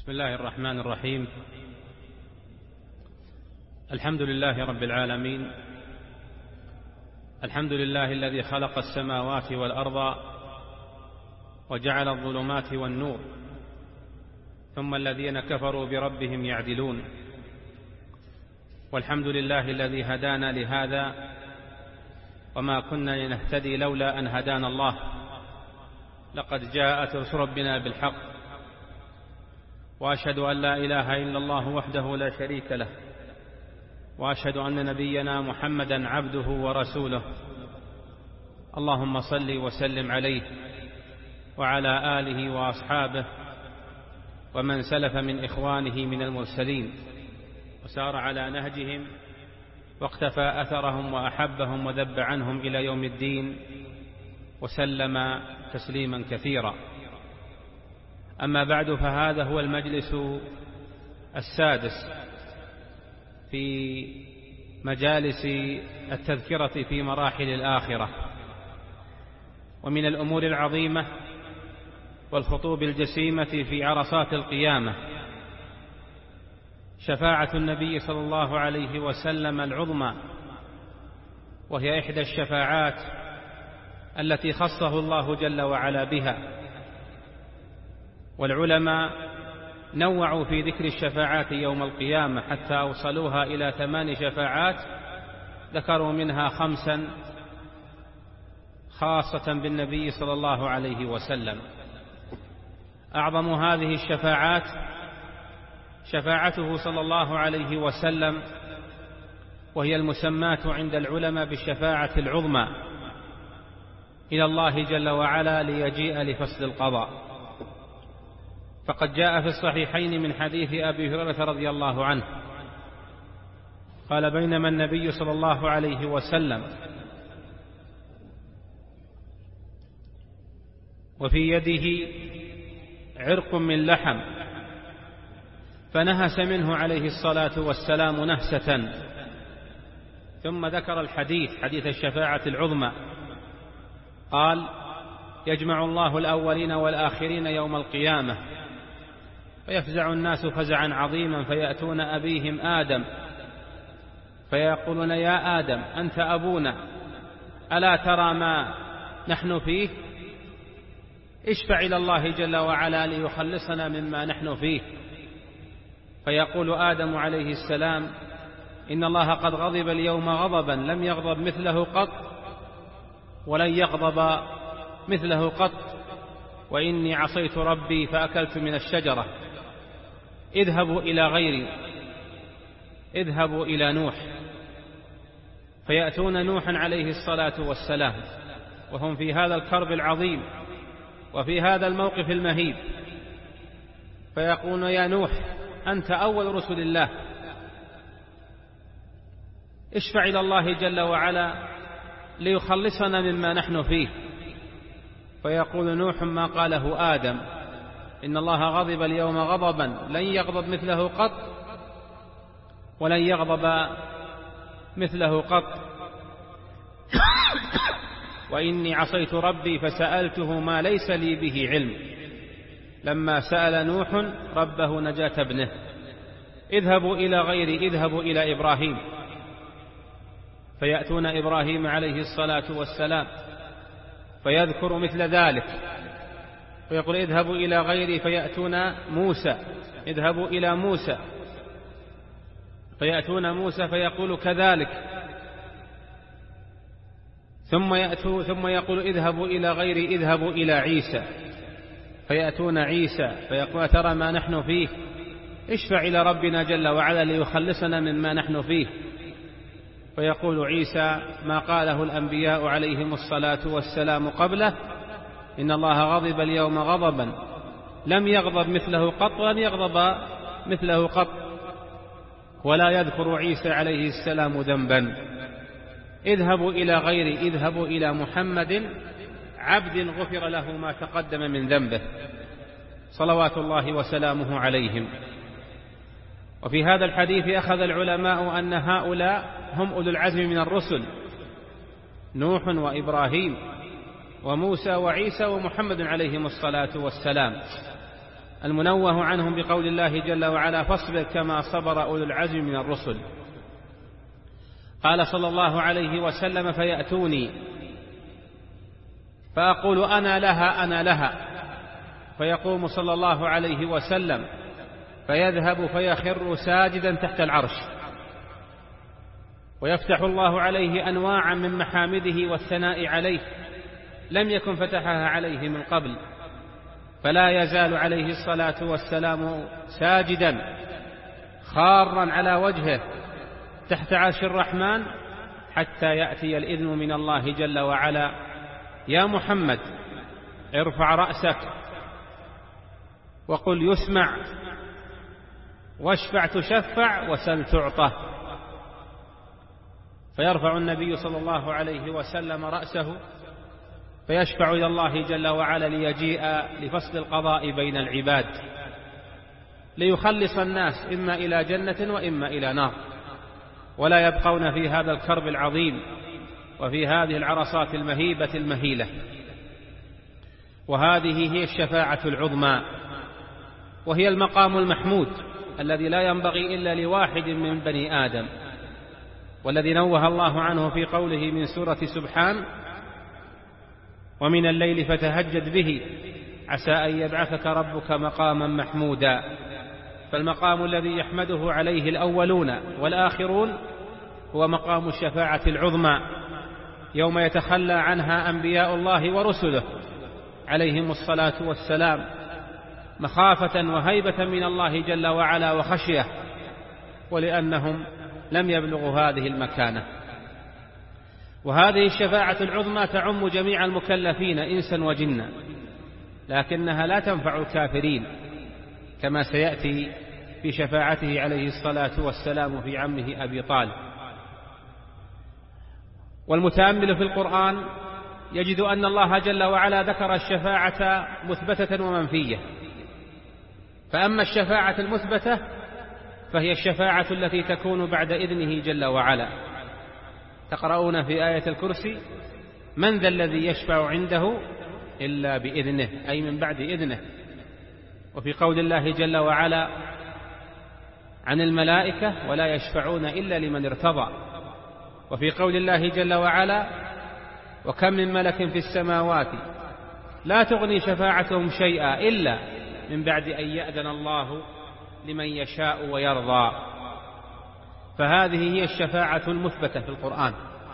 بسم الله الرحمن الرحيم. الحمد لله رب العالمين، الحمد لله الذي خلق السماوات والأرض وجعل الظلمات والنور، ثم الذين كفروا بربهم يعدلون. والحمد لله الذي هدانا لهذا وما كنا لنهتدي لولا أن هدانا الله، لقد جاءت رسل ربنا بالحق، وأشهد أن لا إله إلا الله وحده لا شريك له، وأشهد أن نبينا محمدا عبده ورسوله. اللهم صل وسلم عليه وعلى آله وأصحابه ومن سلف من إخوانه من المرسلين وسار على نهجهم واقتفى أثرهم وأحبهم وذب عنهم إلى يوم الدين، وسلم تسليما كثيرا. أما بعد، فهذا هو المجلس السادس في مجالس التذكرة في مراحل الآخرة. ومن الأمور العظيمة والخطوب الجسيمة في عرصات القيامة شفاعة النبي صلى الله عليه وسلم العظمى، وهي إحدى الشفاعات التي خصه الله جل وعلا بها. والعلماء نوعوا في ذكر الشفاعات يوم القيامة حتى أوصلوها إلى 8 شفاعات، ذكروا منها 5 خاصة بالنبي صلى الله عليه وسلم. أعظم هذه الشفاعات شفاعته صلى الله عليه وسلم، وهي المسماة عند العلماء بالشفاعة العظمى إلى الله جل وعلا ليجيء لفصل القضاء. فقد جاء في الصحيحين من حديث أبي هريرة رضي الله عنه قال: بينما النبي صلى الله عليه وسلم وفي يده عرق من لحم، فنهس منه عليه الصلاة والسلام نهسة، ثم ذكر حديث الشفاعة العظمى، قال: يجمع الله الأولين والآخرين يوم القيامة، فيفزع الناس فزعا عظيما، فيأتون أبيهم آدم فيقولون: يا آدم أنت أبونا، ألا ترى ما نحن فيه؟ اشفع إلى الله جل وعلا ليخلصنا مما نحن فيه. فيقول آدم عليه السلام: إن الله قد غضب اليوم غضبا لم يغضب مثله قط ولن يغضب مثله قط، وإني عصيت ربي فأكلت من الشجرة. اذهبوا إلى غيري، اذهبوا إلى نوح. فيأتون نوحا عليه الصلاة والسلام وهم في هذا الكرب العظيم وفي هذا الموقف المهيب، فيقولون: يا نوح أنت أول رسل الله، اشفع إلى الله جل وعلا ليخلصنا مما نحن فيه. فيقول نوح ما قاله آدم: إن الله غضب اليوم غضبا لن يغضب مثله قط ولن يغضب مثله قط، وإني عصيت ربي فسألته ما ليس لي به علم. لما سأل نوح ربه نجاة ابنه: اذهبوا إلى غيري، اذهبوا إلى إبراهيم. فيأتون إبراهيم عليه الصلاة والسلام فيذكر مثل ذلك، فيقول: اذهبوا إلى غيري. فيأتون موسى: اذهبوا إلى موسى. فيأتون موسى فيقول كذلك. ثم يقول: اذهبوا إلى غيري، اذهبوا إلى عيسى. فيأتون عيسى فيقول: ترى ما نحن فيه، اشفع إلى ربنا جل وعلا ليخلصنا مما نحن فيه. فيقول عيسى ما قاله الأنبياء عليهم الصلاة والسلام قبله: إن الله غضب اليوم غضبا لم يغضب مثله قط ولن يغضب مثله قط. ولا يذكر عيسى عليه السلام ذنبا. اذهبوا إلى غيري، اذهبوا إلى محمد عبد غفر له ما تقدم من ذنبه، صلوات الله وسلامه عليهم. وفي هذا الحديث أخذ العلماء أن هؤلاء هم أولو العزم من الرسل: نوح وإبراهيم وموسى وعيسى ومحمد عليهم الصلاة والسلام. المنوه عنهم بقول الله جل وعلا: فاصبر كما صبر أولو العزم من الرسل. قال صلى الله عليه وسلم: فيأتوني فأقول: أنا لها أنا لها، فيقوم صلى الله عليه وسلم فيذهب فيخر ساجدا تحت العرش، ويفتح الله عليه أنواعا من محامده والثناء عليه لم يكن فتحها عليه من قبل، فلا يزال عليه الصلاة والسلام ساجدا خارا على وجهه تحت عرش الرحمن حتى يأتي الإذن من الله جل وعلا: يا محمد ارفع رأسك وقل يسمع، واشفع تشفع، وسل تعطى. فيرفع النبي صلى الله عليه وسلم رأسه فيشفع إلى الله جل وعلا ليجيء لفصل القضاء بين العباد، ليخلص الناس إما إلى جنة وإما إلى نار، ولا يبقون في هذا الكرب العظيم وفي هذه العرصات المهيبة المهيلة. وهذه هي الشفاعة العظمى، وهي المقام المحمود الذي لا ينبغي إلا لواحد من بني آدم، والذي نوه الله عنه في قوله من سورة سبحان: ومن الليل فتهجد به عسى أن يبعثك ربك مقاما محمودا. فالمقام الذي يحمده عليه الأولون والآخرون هو مقام الشفاعة العظمى، يوم يتخلى عنها أنبياء الله ورسله عليهم الصلاة والسلام، مخافة وهيبة من الله جل وعلا وخشية، ولأنهم لم يبلغوا هذه المكانة. وهذه الشفاعة العظمى تعم جميع المكلفين إنسا وجنا، لكنها لا تنفع الكافرين كما سيأتي في شفاعته عليه الصلاة والسلام في عمه أبي طالب. والمتأمل في القرآن يجد أن الله جل وعلا ذكر الشفاعة مثبتة ومنفية. فأما الشفاعة المثبتة فهي الشفاعة التي تكون بعد إذنه جل وعلا. تقرؤون في آية الكرسي: من ذا الذي يشفع عنده إلا بإذنه، أي من بعد إذنه. وفي قول الله جل وعلا عن الملائكة: ولا يشفعون إلا لمن ارتضى. وفي قول الله جل وعلا: وكم من ملك في السماوات لا تغني شفاعتهم شيئا إلا من بعد أن يأذن الله لمن يشاء ويرضى. فهذه هي الشفاعة المثبتة في القرآن.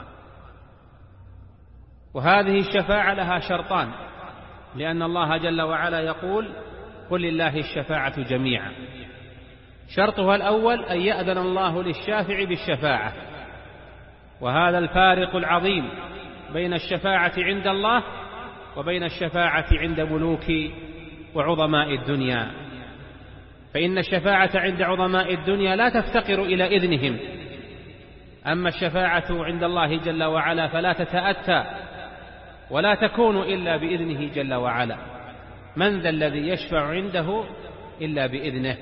وهذه الشفاعة لها شرطان، لأن الله جل وعلا يقول: قل لله الشفاعة جميعا. شرطها الأول أن يأذن الله للشافع بالشفاعة، وهذا الفارق العظيم بين الشفاعة عند الله وبين الشفاعة عند ملوك وعظماء الدنيا. فإن الشفاعة عند عظماء الدنيا لا تفتقر إلى إذنهم، أما الشفاعة عند الله جل وعلا فلا تتأتى ولا تكون إلا بإذنه جل وعلا. من ذا الذي يشفع عنده إلا بإذنه.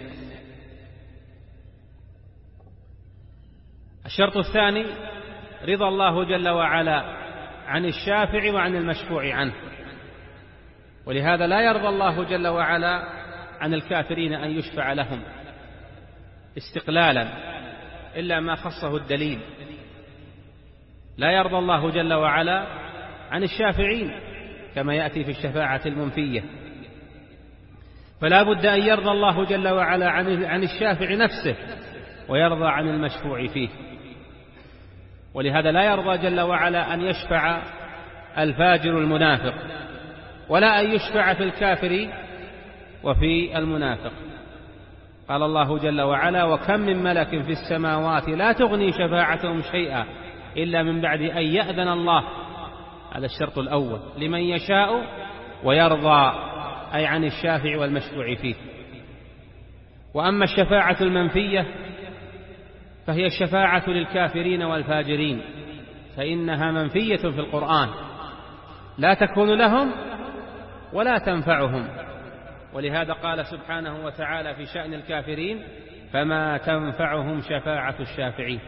الشرط الثاني رضا الله جل وعلا عن الشافع وعن المشفوع عنه، ولهذا لا يرضى الله جل وعلا عن الكافرين أن يشفع لهم استقلالا إلا ما خصه الدليل. لا يرضى الله جل وعلا عن الشافعين كما يأتي في الشفاعة المنفية، فلا بد أن يرضى الله جل وعلا عن الشافع نفسه ويرضى عن المشفوع فيه. ولهذا لا يرضى جل وعلا أن يشفع الفاجر المنافق، ولا أن يشفع في الكافر وفي المنافق. قال الله جل وعلا: وكم من ملك في السماوات لا تغني شفاعتهم شيئا إلا من بعد أن يأذن الله. هذا الشرط الأول لمن يشاء ويرضى، أي عن الشافع والمشفوع فيه. وأما الشفاعة المنفية فهي الشفاعة للكافرين والفاجرين، فإنها منفية في القرآن، لا تكون لهم ولا تنفعهم. ولهذا قال سبحانه وتعالى في شأن الكافرين: فما تنفعهم شفاعة الشافعين.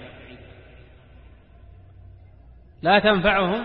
لا تنفعهم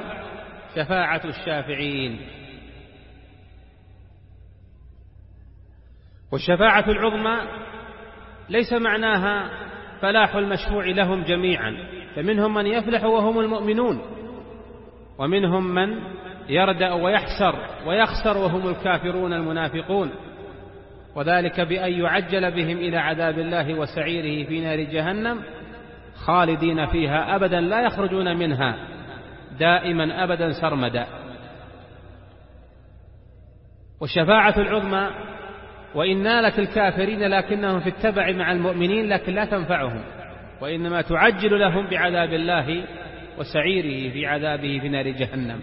شفاعة الشافعين. والشفاعة العظمى ليس معناها فلاح المشفوع لهم جميعا، فمنهم من يفلح وهم المؤمنون، ومنهم من يردأ ويخسر وهم الكافرون المنافقون، وذلك بأن يعجل بهم إلى عذاب الله وسعيره في نار جهنم خالدين فيها أبدا لا يخرجون منها دائما أبدا سرمدا. والشفاعة العظمى وإن نالت الكافرين لكنهم في التبع مع المؤمنين لكن لا تنفعهم، وإنما تعجل لهم بعذاب الله وسعيره في عذابه في نار جهنم.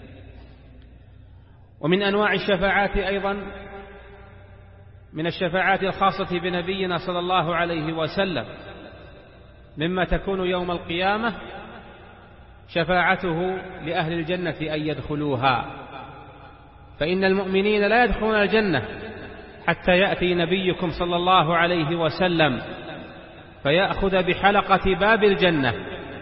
ومن أنواع الشفاعات أيضا من الشفاعات الخاصة بنبينا صلى الله عليه وسلم مما تكون يوم القيامة شفاعته لأهل الجنة أن يدخلوها، فإن المؤمنين لا يدخلون الجنة حتى يأتي نبيكم صلى الله عليه وسلم فيأخذ بحلقة باب الجنة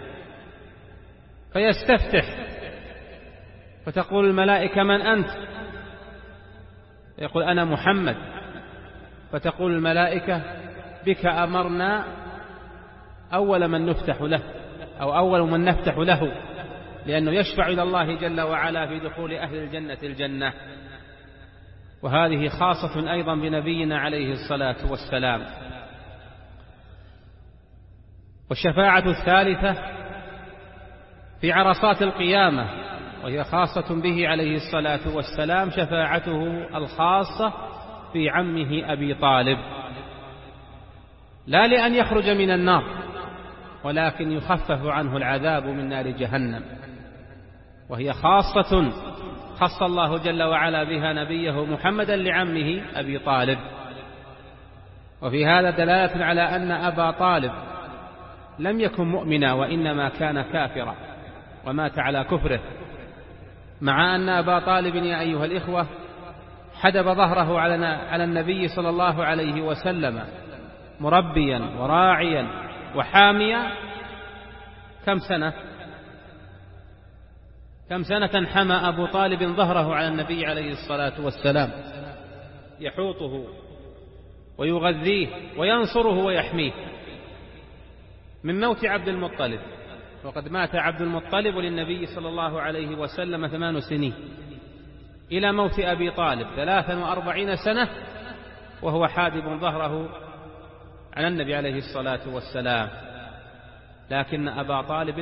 فيستفتح، فتقول الملائكة: من أنت؟ يقول: أنا محمد. فتقول الملائكة: بك أمرنا أول من نفتح له، أو أول من نفتح له، لأنه يشفع إلى الله جل وعلا في دخول أهل الجنة الجنة. وهذه خاصة أيضا بنبينا عليه الصلاة والسلام. والشفاعة الثالثة في عرصات القيامة، وهي خاصة به عليه الصلاة والسلام، شفاعته الخاصة في عمه أبي طالب، لا لأن يخرج من النار ولكن يخفف عنه العذاب من نار جهنم، وهي خاصة خص الله جل وعلا بها نبيه محمدا لعمه أبي طالب. وفي هذا دلالة على أن أبا طالب لم يكن مؤمنا وإنما كان كافرا ومات على كفره، مع أن أبا طالب يا أيها الإخوة حدب ظهره على النبي صلى الله عليه وسلم مربيا وراعيا وحاميا. كم سنة حمى أبو طالب ظهره على النبي عليه الصلاة والسلام، يحوطه ويغذيه وينصره ويحميه، من موت عبد المطلب. وقد مات عبد المطلب للنبي صلى الله عليه وسلم 8 سنين، إلى موت أبي طالب 43 سنة وهو حادب ظهره على النبي عليه الصلاة والسلام. لكن أبا طالب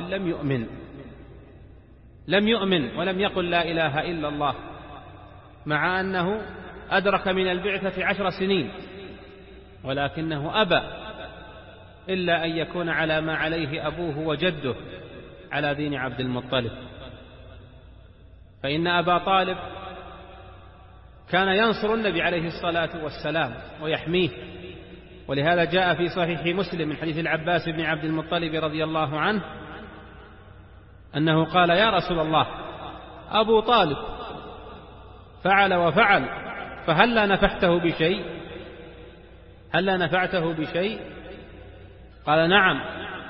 لم يؤمن ولم يقل لا إله إلا الله، مع أنه أدرك من البعثة 10 سنين، ولكنه أبى إلا أن يكون على ما عليه أبوه وجده على دين عبد المطلب. فإن أبا طالب كان ينصر النبي عليه الصلاة والسلام ويحميه، ولهذا جاء في صحيح مسلم من حديث العباس بن عبد المطلب رضي الله عنه أنه قال: يا رسول الله، أبو طالب فعل وفعل، فهل نفعته بشيء؟ قال: نعم،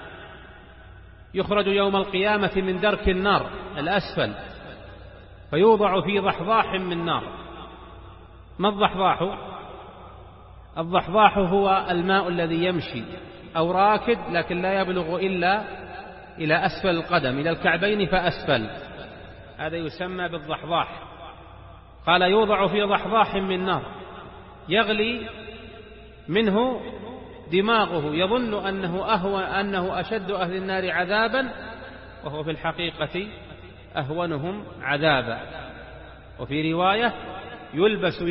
يخرج يوم القيامة من درك النار الأسفل فيوضع في ضحضاح من نار. ما الضحضاح؟ الضحضاح هو الماء الذي يمشي أو راكد لكن لا يبلغ إلا إلى أسفل القدم، إلى الكعبين فأسفل، هذا يسمى بالضحضاح. قال: يوضع في ضحضاح من نار يغلي منه دماغه، يظن أنه أشد أهل النار عذابا، وهو في الحقيقة أهونهم عذابا. وفي رواية: يلبس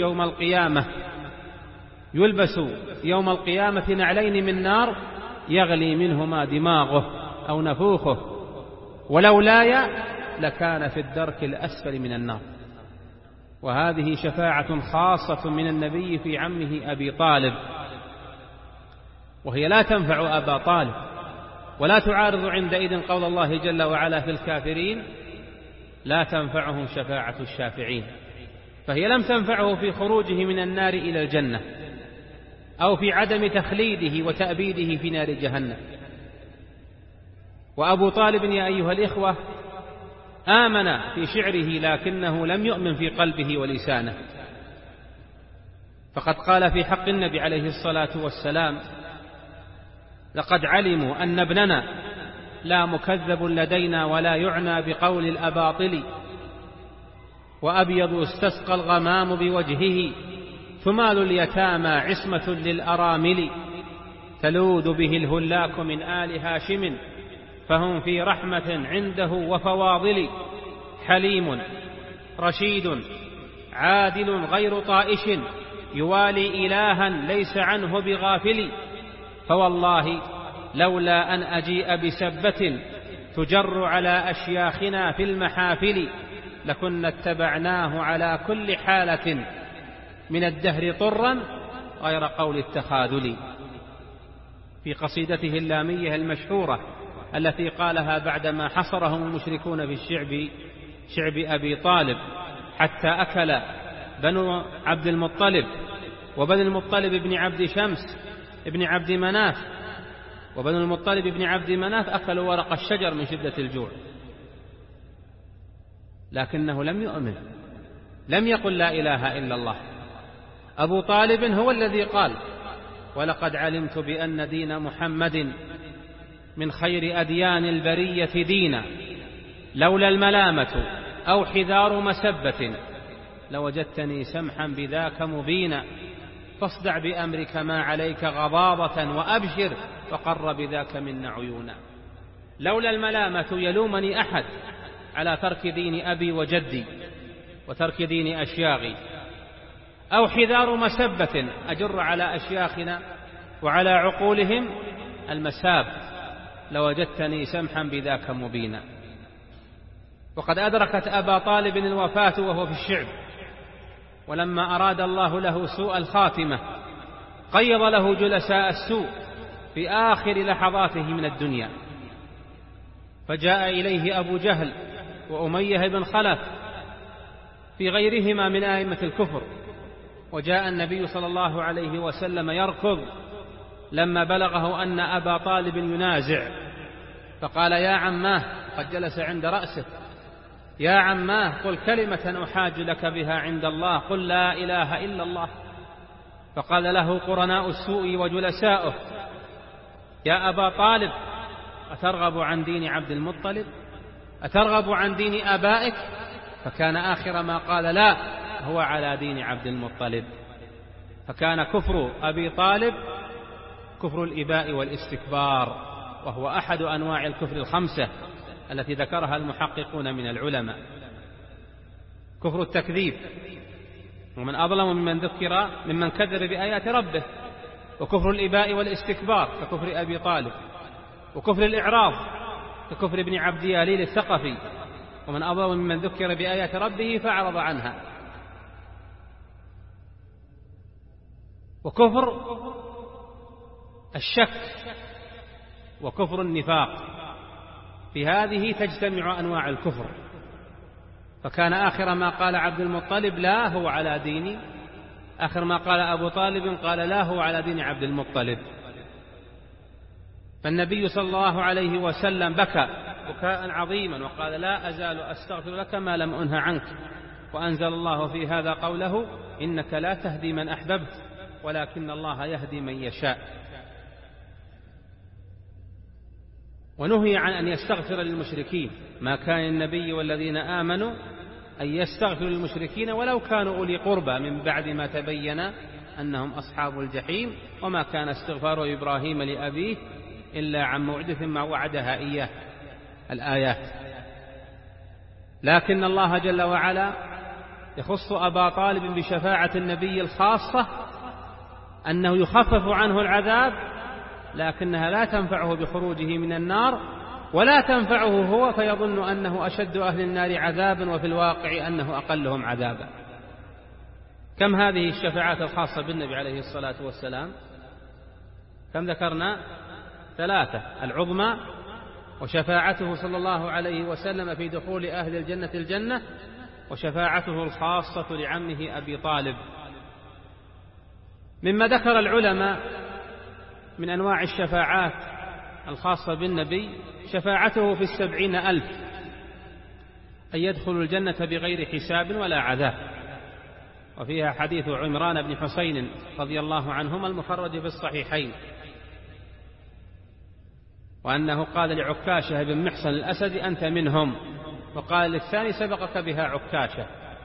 يوم القيامة نعلين من نار يغلي منهما دماغه أو نفوخه، ولولاي لكان في الدرك الأسفل من النار. وهذه شفاعة خاصة من النبي في عمه أبي طالب، وهي لا تنفع أبا طالب ولا تعارض عندئذ قول الله جل وعلا في الكافرين: لا تنفعهم شفاعة الشافعين. فهي لم تنفعه في خروجه من النار إلى الجنة، أو في عدم تخليده وتأبيده في نار جهنم. وأبو طالب يا أيها الإخوة آمن في شعره لكنه لم يؤمن في قلبه ولسانه، فقد قال في حق النبي عليه الصلاة والسلام: لقد علموا أن ابننا لا مكذب لدينا ولا يعنى بقول الأباطل، وأبيض استسقى الغمام بوجهه، ثمال اليتامى عصمة للأرامل، تلوذ به الهلاك من آل هاشم، فهم في رحمة عنده وفواضل، حليم رشيد عادل غير طائش، يوالي إلها ليس عنه بغافل، فوالله لولا أن أجيء بسبة تجر على أشياخنا في المحافل، لكنا اتبعناه على كل حالة من الدهر طرا غير قول التخاذل. في قصيدته اللامية المشهورة التي قالها بعدما حصرهم المشركون في شعب أبي طالب حتى أكل بنو عبد المطلب وبنو المطلب بن عبد شمس ابن عبد مناف وبنو المطلب بن عبد مناف أكلوا ورق الشجر من شدة الجوع، لكنه لم يؤمن، لم يقل لا إله إلا الله. أبو طالب هو الذي قال: ولقد علمت بأن دين محمد من خير أديان البرية دينا، لولا الملامة أو حذار مسبة، لوجدتني سمحا بذاك مبينا، فاصدع بأمرك ما عليك غضاضة، وأبشر وقر بذاك منا عيونا. لولا الملامة يلومني أحد على ترك دين أبي وجدي وترك دين أشياغي، أو حذار مسبة أجر على أشياخنا وعلى عقولهم المساب، لوجدتني سمحا بذاك مبينا. وقد أدركت أبا طالب الوفاة وهو في الشعب، ولما أراد الله له سوء الخاتمة قيض له جلساء السوء في آخر لحظاته من الدنيا، فجاء إليه أبو جهل وأمية بن خلف في غيرهما من آئمة الكفر، وجاء النبي صلى الله عليه وسلم يركض لما بلغه أن أبا طالب ينازع، فقال: يا عماه، قد جلس عند رأسه: يا عماه، قل كلمة أحاج لك بها عند الله، قل لا إله إلا الله. فقال له قرناء السوء وجلساؤه: يا أبا طالب، أترغب عن دين عبد المطلب؟ أترغب عن دين آبائك؟ فكان آخر ما قال: لا، هو على دين عبد المطلب. فكان كفر أبي طالب كفر الإباء والاستكبار، وهو أحد أنواع الكفر الخمسة التي ذكرها المحققون من العلماء. كفر التكذيب، ومن أظلم ممن كذب بآيات ربه، وكفر الإباء والاستكبار ككفر أبي طالب، وكفر الإعراض ككفر ابن عبد ياليل الثقفي، ومن أظلم ممن ذكر بآيات ربه فأعرض عنها، وكفر الشك، وكفر النفاق. في هذه تجتمع أنواع الكفر. فكان آخر ما قال عبد المطلب: لا، هو على ديني. آخر ما قال أبو طالب قال: لا، هو على دين عبد المطلب. فالنبي صلى الله عليه وسلم بكى بكاء عظيما وقال: لا أزال أستغفر لك ما لم أنه عنك. وأنزل الله في هذا قوله: إنك لا تهدي من أحببت ولكن الله يهدي من يشاء. ونهي عن أن يستغفر للمشركين، ما كان النبي والذين آمنوا أن يستغفروا للمشركين ولو كانوا أولي قربى من بعد ما تبين أنهم أصحاب الجحيم، وما كان استغفار إبراهيم لأبيه إلا عن موعدة ما وعدها إياه، الآيات. لكن الله جل وعلا يخص أبا طالب بشفاعة النبي الخاصة، أنه يخفف عنه العذاب، لكنها لا تنفعه بخروجه من النار، ولا تنفعه هو فيظن أنه أشد أهل النار عذابا، وفي الواقع أنه أقلهم عذابا. كم هذه الشفاعات الخاصة بالنبي عليه الصلاة والسلام؟ كم ذكرنا؟ 3: العظمى، وشفاعته صلى الله عليه وسلم في دخول أهل الجنة الجنة، وشفاعته الخاصة لعمه أبي طالب. مما ذكر العلماء من أنواع الشفاعات الخاصة بالنبي شفاعته في 70,000 أن يدخلوا الجنة بغير حساب ولا عذاب. وفيها حديث عمران بن حسين رضي الله عنهما المخرج في الصحيحين، وأنه قال لعكاشة بن محصن الأسد أنت منهم، وقال للثاني سبقك بها عكاشة.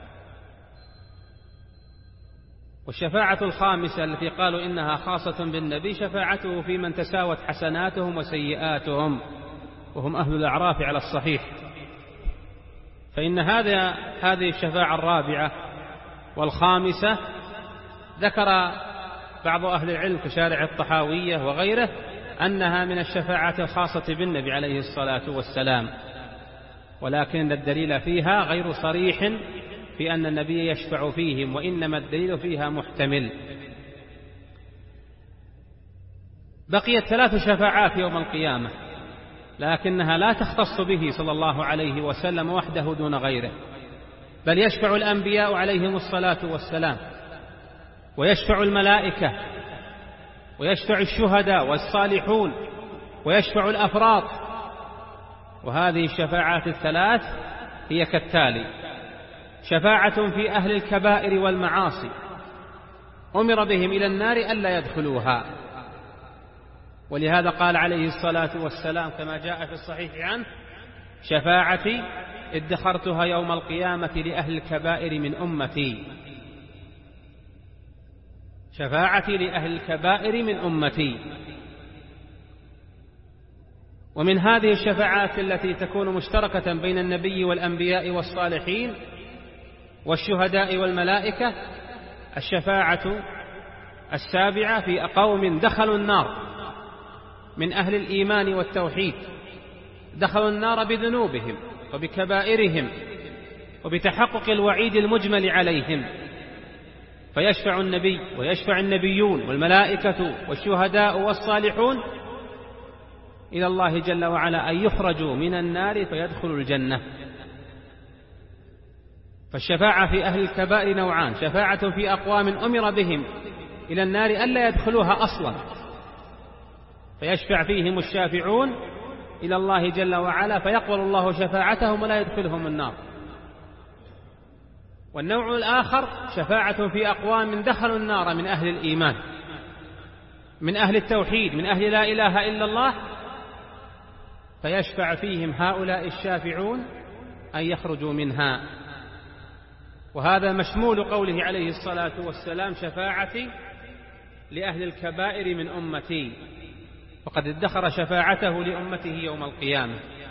والشفاعة الخامسة التي قالوا إنها خاصة بالنبي شفاعته في من تساوت حسناتهم وسيئاتهم وهم أهل الأعراف على الصحيح. فإن هذه الشفاعة الرابعة والخامسة ذكر بعض أهل العلم كشارع الطحاوية وغيره أنها من الشفاعة الخاصة بالنبي عليه الصلاة والسلام، ولكن الدليل فيها غير صريح في أن النبي يشفع فيهم، وإنما الدليل فيها محتمل. بقيت 3 شفاعات يوم القيامة، لكنها لا تختص به صلى الله عليه وسلم وحده دون غيره، بل يشفع الأنبياء عليهم الصلاة والسلام، ويشفع الملائكة، ويشفع الشهداء والصالحون، ويشفع الأفراط. وهذه الشفاعات الثلاث هي كالتالي: شفاعة في أهل الكبائر والمعاصي أمر بهم إلى النار ألا يدخلوها، ولهذا قال عليه الصلاة والسلام كما جاء في الصحيح عنه: شفاعتي ادخرتها يوم القيامة لأهل الكبائر من أمتي. شفاعتي لأهل الكبائر من أمتي. ومن هذه الشفاعات التي تكون مشتركة بين النبي والأنبياء والصالحين والشهداء والملائكة الشفاعة السابعة في قوم دخلوا النار من أهل الإيمان والتوحيد، دخلوا النار بذنوبهم وبكبائرهم وبتحقق الوعيد المجمل عليهم، فيشفع النبي ويشفع النبيون والملائكة والشهداء والصالحون إلى الله جل وعلا أن يخرجوا من النار فيدخلوا الجنة. فالشفاعة في أهل الكبائر نوعان: شفاعة في أقوام أمر بهم إلى النار ألا يدخلوها أصلا فيشفع فيهم الشافعون إلى الله جل وعلا فيقبل الله شفاعتهم ولا يدخلهم النار. والنوع الآخر شفاعة في أقوام دخلوا النار من أهل الإيمان، من أهل التوحيد، من أهل لا إله إلا الله، فيشفع فيهم هؤلاء الشافعون أن يخرجوا منها. وهذا مشمول قوله عليه الصلاة والسلام: شفاعتي لأهل الكبائر من أمتي، وقد ادخر شفاعته لأمته يوم القيامة.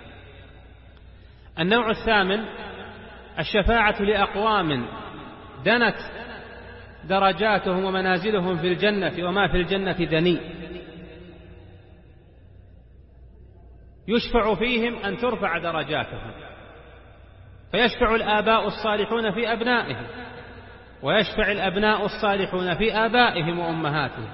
النوع الثامن الشفاعة لأقوام دنت درجاتهم ومنازلهم في الجنة وما في الجنة دني، يشفع فيهم أن ترفع درجاتهم، فيشفع الآباء الصالحون في أبنائهم، ويشفع الأبناء الصالحون في آبائهم وأمهاتهم،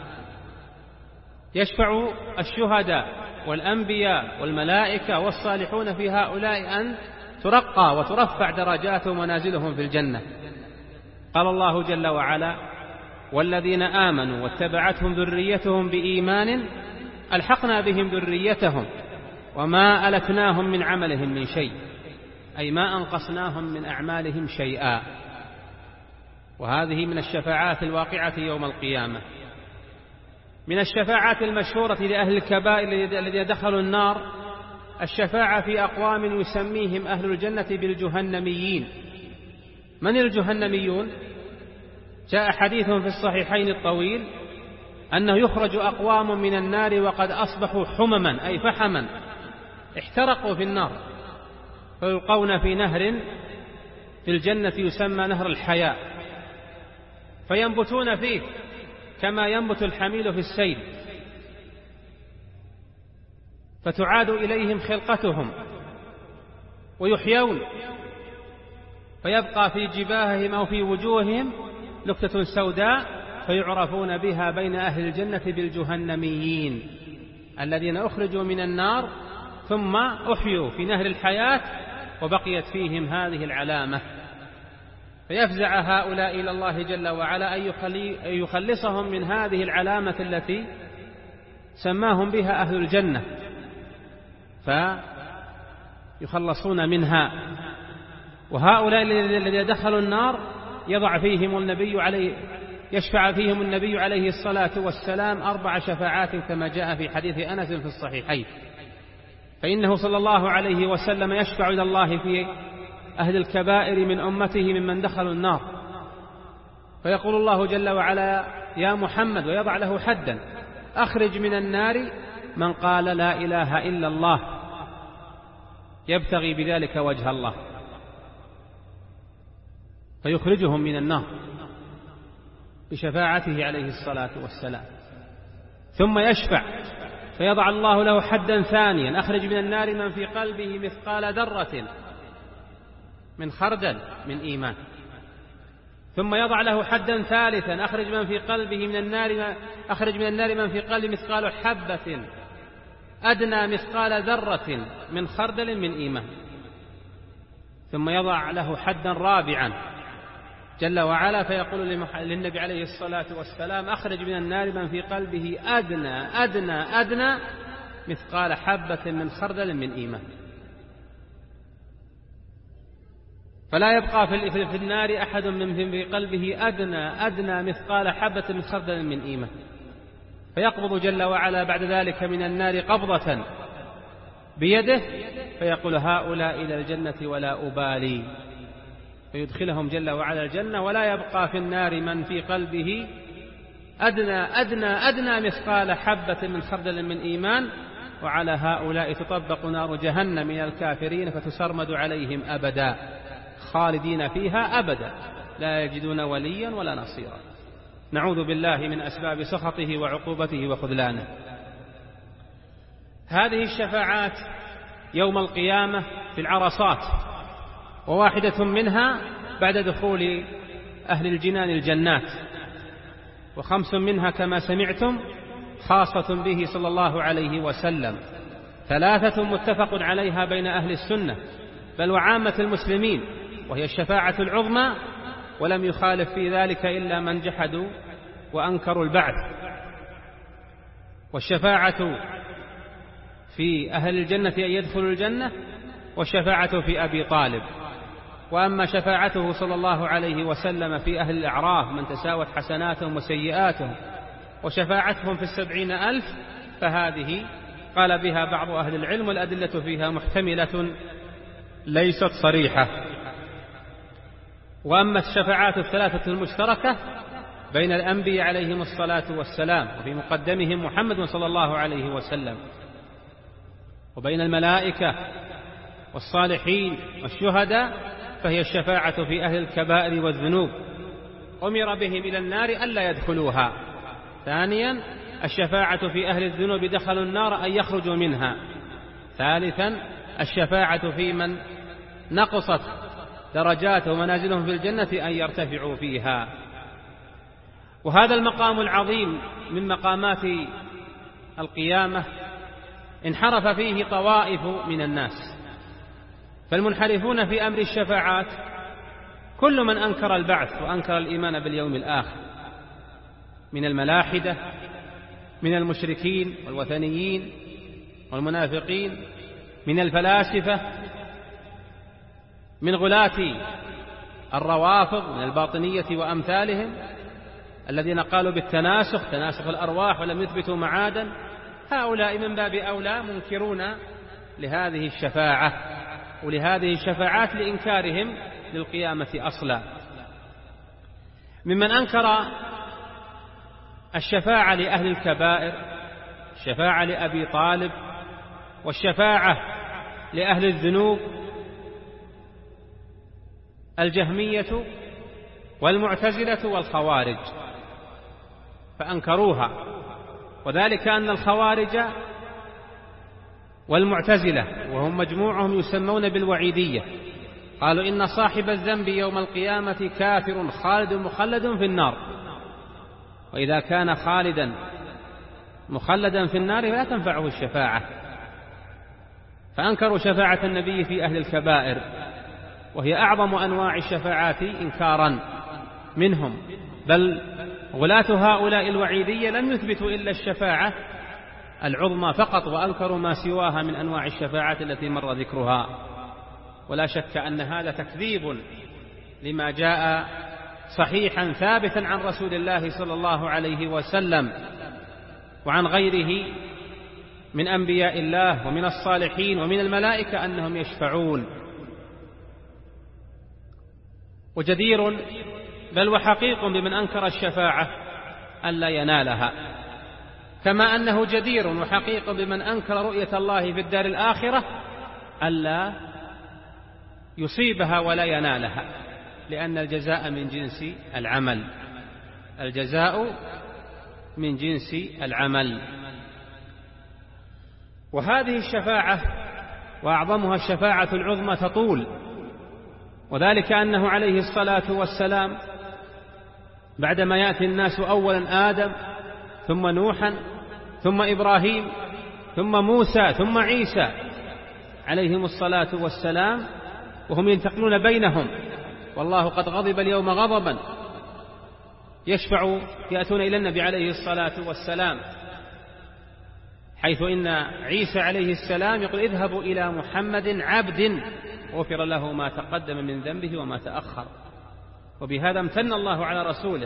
يشفع الشهداء والأنبياء والملائكة والصالحون في هؤلاء أن ترقى وترفع درجاتهم ومنازلهم في الجنة. قال الله جل وعلا: والذين آمنوا واتبعتهم ذريتهم بإيمان ألحقنا بهم ذريتهم وما ألتناهم من عملهم من شيء، أي ما أنقصناهم من أعمالهم شيئا. وهذه من الشفاعات الواقعة يوم القيامة. من الشفاعات المشهورة لأهل الكبائر الذين دخلوا النار الشفاعة في أقوام يسميهم أهل الجنة بالجهنميين. من الجهنميون؟ جاء حديث في الصحيحين الطويل أنه يخرج أقوام من النار وقد أصبحوا حمما أي فحما، احترقوا في النار، فيلقون في نهر في الجنة يسمى نهر الحياة، فينبتون فيه كما ينبت الحميل في السيل، فتعاد إليهم خلقتهم ويحيون، فيبقى في جباههم أو في وجوههم نكتة سوداء فيعرفون بها بين أهل الجنة بالجهنميين الذين أخرجوا من النار ثم أحيوا في نهر الحياة وبقيت فيهم هذه العلامة، فيفزع هؤلاء إلى الله جل وعلا أن يخلصهم من هذه العلامة التي سماهم بها أهل الجنة، فيخلصون منها. وهؤلاء الذين دخلوا النار يشفع فيهم النبي عليه الصلاة والسلام 4 شفاعات كما جاء في حديث أنس في الصحيحين. فإنه صلى الله عليه وسلم يشفع إلى الله في أهل الكبائر من أمته ممن دخلوا النار، فيقول الله جل وعلا: يا محمد، ويضع له حدا: أخرج من النار من قال لا إله إلا الله يبتغي بذلك وجه الله، فيخرجهم من النار بشفاعته عليه الصلاة والسلام. ثم يشفع فيضع الله له حدا ثانيا: أخرج من النار من في قلبه مثقال ذرة من خردل من إيمان. ثم يضع له حدا ثالثا: أخرج من النار من في قلبه مثقال حبة أدنى مثقال ذرة من خردل من إيمان. ثم يضع له حدا رابعا جل وعلا فيقول للنبي عليه الصلاة والسلام: أخرج من النار من في قلبه أدنى مثقال حبة من خردل من إيمان. فلا يبقى في النار أحد من في قلبه أدنى مثقال حبة من خردل من إيمان. فيقبض جل وعلا بعد ذلك من النار قبضة بيده فيقول: هؤلاء إلى الجنة ولا أبالي، فيدخلهم جل وعلا الجنة، ولا يبقى في النار من في قلبه أدنى مثقال حبة من خردل من إيمان. وعلى هؤلاء تطبق نار جهنم من الكافرين فتسرمد عليهم أبدا، خالدين فيها أبدا، لا يجدون وليا ولا نصيرا. نعوذ بالله من أسباب سخطه وعقوبته وخذلانه. هذه الشفاعات يوم القيامة في العرصات، وواحدة منها بعد دخول أهل الجنان الجنات، و5 منها كما سمعتم خاصة به صلى الله عليه وسلم، 3 متفق عليها بين أهل السنة بل وعامة المسلمين، وهي الشفاعة العظمى، ولم يخالف في ذلك إلا من جحدوا وأنكروا البعث. والشفاعة في أهل الجنة أن يدخلوا الجنة، والشفاعة في أبي طالب. وأما شفاعته صلى الله عليه وسلم في أهل الأعراف من تساوت حسناتهم وسيئاتهم، وشفاعتهم في 70,000، فهذه قال بها بعض أهل العلم، والأدلة فيها محتملة ليست صريحة. وأما الشفاعات 3 المشتركة بين الأنبياء عليهم الصلاة والسلام، وفي مقدمهم محمد صلى الله عليه وسلم، وبين الملائكة والصالحين والشهداء، فهي الشفاعة في أهل الكبائر والذنوب، أمر بهم إلى النار ألا يدخلوها. ثانيا الشفاعة في أهل الذنوب دخلوا النار أن يخرجوا منها. ثالثا الشفاعة في من نقصت درجاته ومنازلهم في الجنة أن يرتفعوا فيها. وهذا المقام العظيم من مقامات القيامة انحرف فيه طوائف من الناس، فالمنحرفون في أمر الشفاعات كل من أنكر البعث وأنكر الإيمان باليوم الآخر، من الملاحدة، من المشركين والوثنيين والمنافقين، من الفلاسفة، من غلاة الروافض من الباطنية وأمثالهم الذين قالوا بالتناسخ، تناسخ الأرواح، ولم يثبتوا معادا. هؤلاء من باب أولى منكرون لهذه الشفاعة ولهذه الشفاعات لإنكارهم للقيامة أصلا. ممن أنكر الشفاعة لأهل الكبائر، الشفاعة لأبي طالب، والشفاعة لأهل الذنوب، الجهمية والمعتزلة والخوارج، فأنكروها. وذلك أن الخوارج والمعتزلة، وهم مجموعهم، يسمون بالوعيدية، قالوا إن صاحب الذنب يوم القيامة كافر خالد مخلد في النار، وإذا كان خالدا مخلدا في النار لا تنفعه الشفاعة. فأنكروا شفاعة النبي في أهل الكبائر، وهي أعظم أنواع الشفاعات إنكارا منهم، بل غلاة هؤلاء الوعيدية لم يثبتوا إلا الشفاعة العظمى فقط، وأنكروا ما سواها من أنواع الشفاعات التي مر ذكرها. ولا شك أن هذا تكذيب لما جاء صحيحا ثابتا عن رسول الله صلى الله عليه وسلم وعن غيره من أنبياء الله ومن الصالحين ومن الملائكة أنهم يشفعون. وجدير بل وحقيق بمن أنكر الشفاعة ألا ينالها، كما أنه جدير وحقيق بمن أنكر رؤية الله في الدار الآخرة ألا يصيبها ولا ينالها، لأن الجزاء من جنس العمل، الجزاء من جنس العمل. وهذه الشفاعة وأعظمها الشفاعة العظمى تطول، وذلك أنه عليه الصلاة والسلام بعدما يأتي الناس أولا آدم ثم نوحا ثم إبراهيم ثم موسى ثم عيسى عليهم الصلاة والسلام وهم ينتقلون بينهم، والله قد غضب اليوم غضبا، يأتون إلى النبي عليه الصلاة والسلام، حيث إن عيسى عليه السلام يقول اذهبوا إلى محمد عبد غفر له ما تقدم من ذنبه وما تأخر. وبهذا امتن الله على رسوله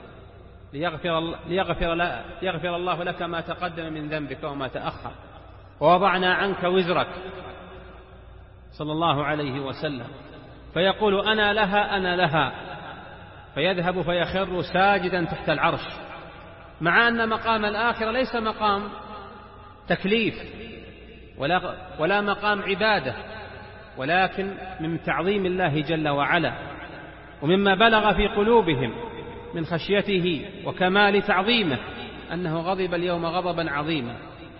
ليغفر الله لك ما تقدم من ذنبك وما تأخر، ووضعنا عنك وزرك صلى الله عليه وسلم، فيقول أنا لها أنا لها، فيذهب فيخر ساجدا تحت العرش، مع أن مقام الآخرة ليس مقام تكليف ولا مقام عبادة، ولكن من تعظيم الله جل وعلا، ومما بلغ في قلوبهم من خشيته وكمال تعظيمه أنه غضب اليوم غضبا عظيما.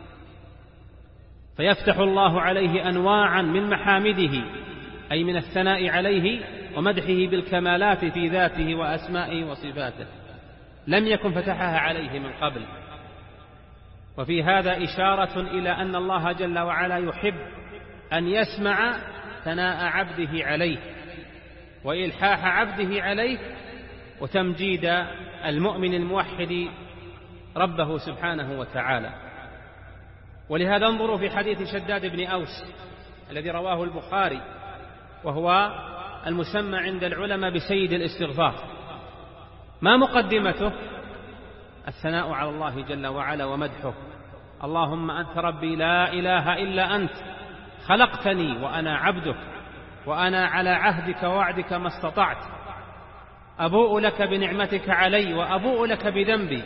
فيفتح الله عليه أنواعا من محامده، أي من الثناء عليه ومدحه بالكمالات في ذاته وأسمائه وصفاته، لم يكن فتحها عليه من قبل. وفي هذا إشارة إلى أن الله جل وعلا يحب أن يسمع ثناء عبده عليه وإلحاح عبده عليه وتمجيد المؤمن الموحد ربه سبحانه وتعالى. ولهذا انظروا في حديث شداد بن أوس الذي رواه البخاري، وهو المسمى عند العلماء بسيد الاستغفار. ما مقدمته؟ الثناء على الله جل وعلا ومدحه: اللهم أنت ربي لا إله إلا أنت، خلقتني وأنا عبدك، وأنا على عهدك ووعدك ما استطعت، أبوء لك بنعمتك علي وأبوء لك بذنبي.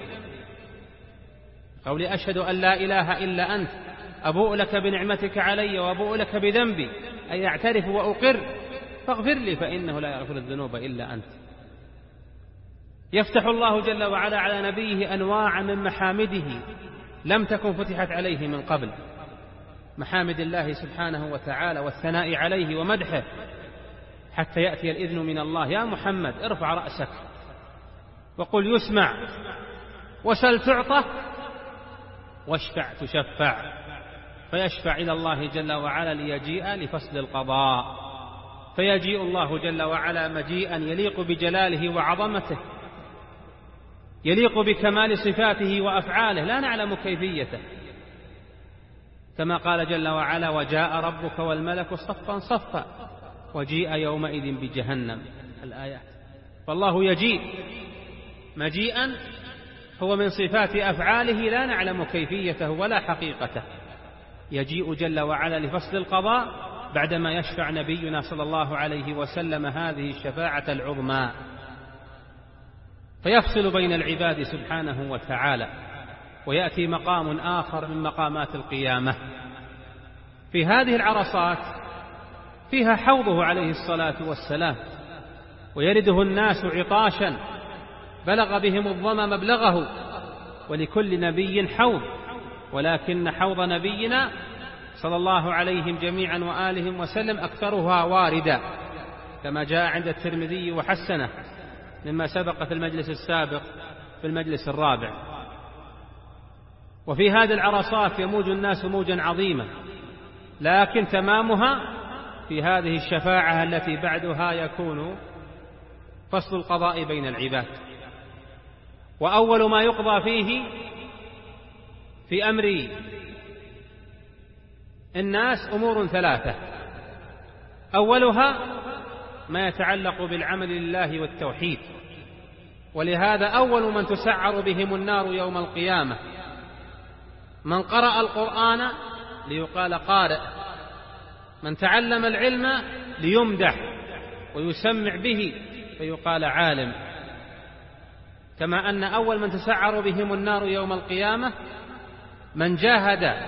قولي أشهد أن لا إله إلا أنت أبوء لك بنعمتك علي وأبوء لك بذنبي، أي أعترف وأقر، فاغفر لي فإنه لا يغفر الذنوب إلا أنت. يفتح الله جل وعلا على نبيه أنواع من محامده لم تكن فتحت عليه من قبل، محامد الله سبحانه وتعالى والثناء عليه ومدحه، حتى يأتي الإذن من الله: يا محمد ارفع رأسك وقل يسمع، وسل تعطى، واشفع تشفع. فيشفع إلى الله جل وعلا ليجيء لفصل القضاء، فيجيء الله جل وعلا مجيئا يليق بجلاله وعظمته، يليق بكمال صفاته وأفعاله لا نعلم كيفيته، كما قال جل وعلا: وجاء ربك والملك صفا صفا وجيء يومئذ بجهنم، الآيات. فالله يجيء مجيئا هو من صفات أفعاله لا نعلم كيفيته ولا حقيقته، يجيء جل وعلا لفصل القضاء بعدما يشفع نبينا صلى الله عليه وسلم هذه الشفاعة العظمى، فيفصل بين العباد سبحانه وتعالى. ويأتي مقام آخر من مقامات القيامة، في هذه العرصات فيها حوضه عليه الصلاة والسلام، ويرده الناس عطاشا بلغ بهم الظمأ مبلغه، ولكل نبي حوض، ولكن حوض نبينا صلى الله عليهم جميعا وآلهم وسلم أكثرها واردا، كما جاء عند الترمذي وحسنه مما سبق في المجلس السابق في المجلس الرابع. وفي هذه العرصات يموج الناس موجا عظيما، لكن تمامها في هذه الشفاعة التي بعدها يكون فصل القضاء بين العباد. وأول ما يقضى فيه في أمر الناس أمور ثلاثة: أولها ما يتعلق بالعمل لله والتوحيد، ولهذا أول من تسعر بهم النار يوم القيامة من قرأ القرآن ليقال قارئ، من تعلم العلم ليمدح ويسمع به فيقال عالم. كما أن أول من تسعر بهم النار يوم القيامة من جاهد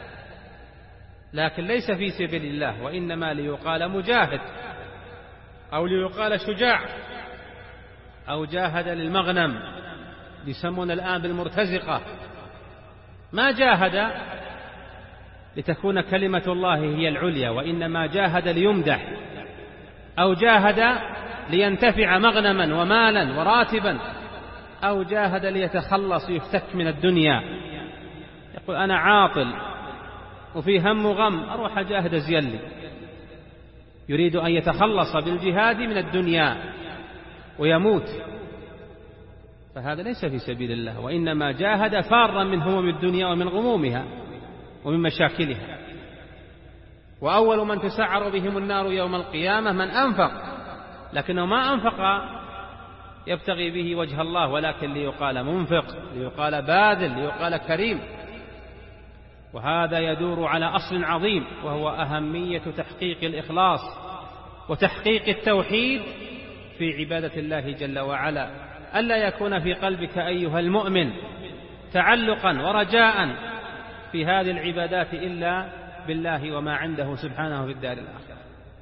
لكن ليس في سبيل الله، وإنما ليقال مجاهد أو ليقال شجاع أو جاهد للمغنم، يسمون الآن بالمرتزقة. ما جاهد لتكون كلمة الله هي العليا، وإنما جاهد ليمدح، أو جاهد لينتفع مغنما ومالا وراتبا، أو جاهد ليتخلص يفتك من الدنيا، يقول أنا عاطل وفي هم وغم أروح أجاهد زيلي، يريد أن يتخلص بالجهاد من الدنيا ويموت، فهذا ليس في سبيل الله، وإنما جاهد فارا من هموم الدنيا ومن غمومها ومن مشاكلها. وأول من تسعر بهم النار يوم القيامة من أنفق، لكنه ما أنفق يبتغي به وجه الله، ولكن ليقال منفق، ليقال باذل، ليقال كريم. وهذا يدور على أصل عظيم، وهو أهمية تحقيق الإخلاص وتحقيق التوحيد في عبادة الله جل وعلا، ألا يكون في قلبك أيها المؤمن تعلقا ورجاء في هذه العبادات إلا بالله وما عنده سبحانه في الدار الآخرة.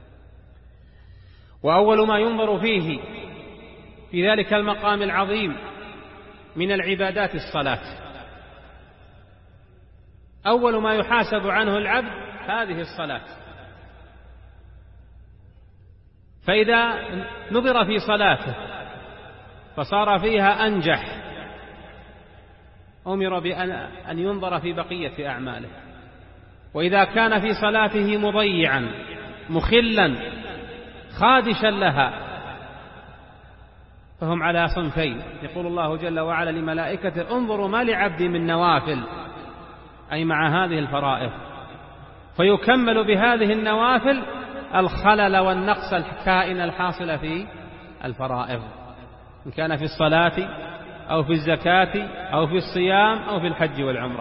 وأول ما ينظر فيه في ذلك المقام العظيم من العبادات الصلاة، أول ما يحاسب عنه العبد هذه الصلاة. فإذا نظر في صلاته فصار فيها أنجح أمر بأن ينظر في بقية أعماله، وإذا كان في صلاته مضيعا مخلا خادشا لها فهم على صنفين. يقول الله جل وعلا لملائكته انظروا ما لعبدي من نوافل، أي مع هذه الفرائض، فيكمل بهذه النوافل الخلل والنقص الكائن الحاصل في الفرائض، إن كان في الصلاة أو في الزكاة أو في الصيام أو في الحج والعمرة.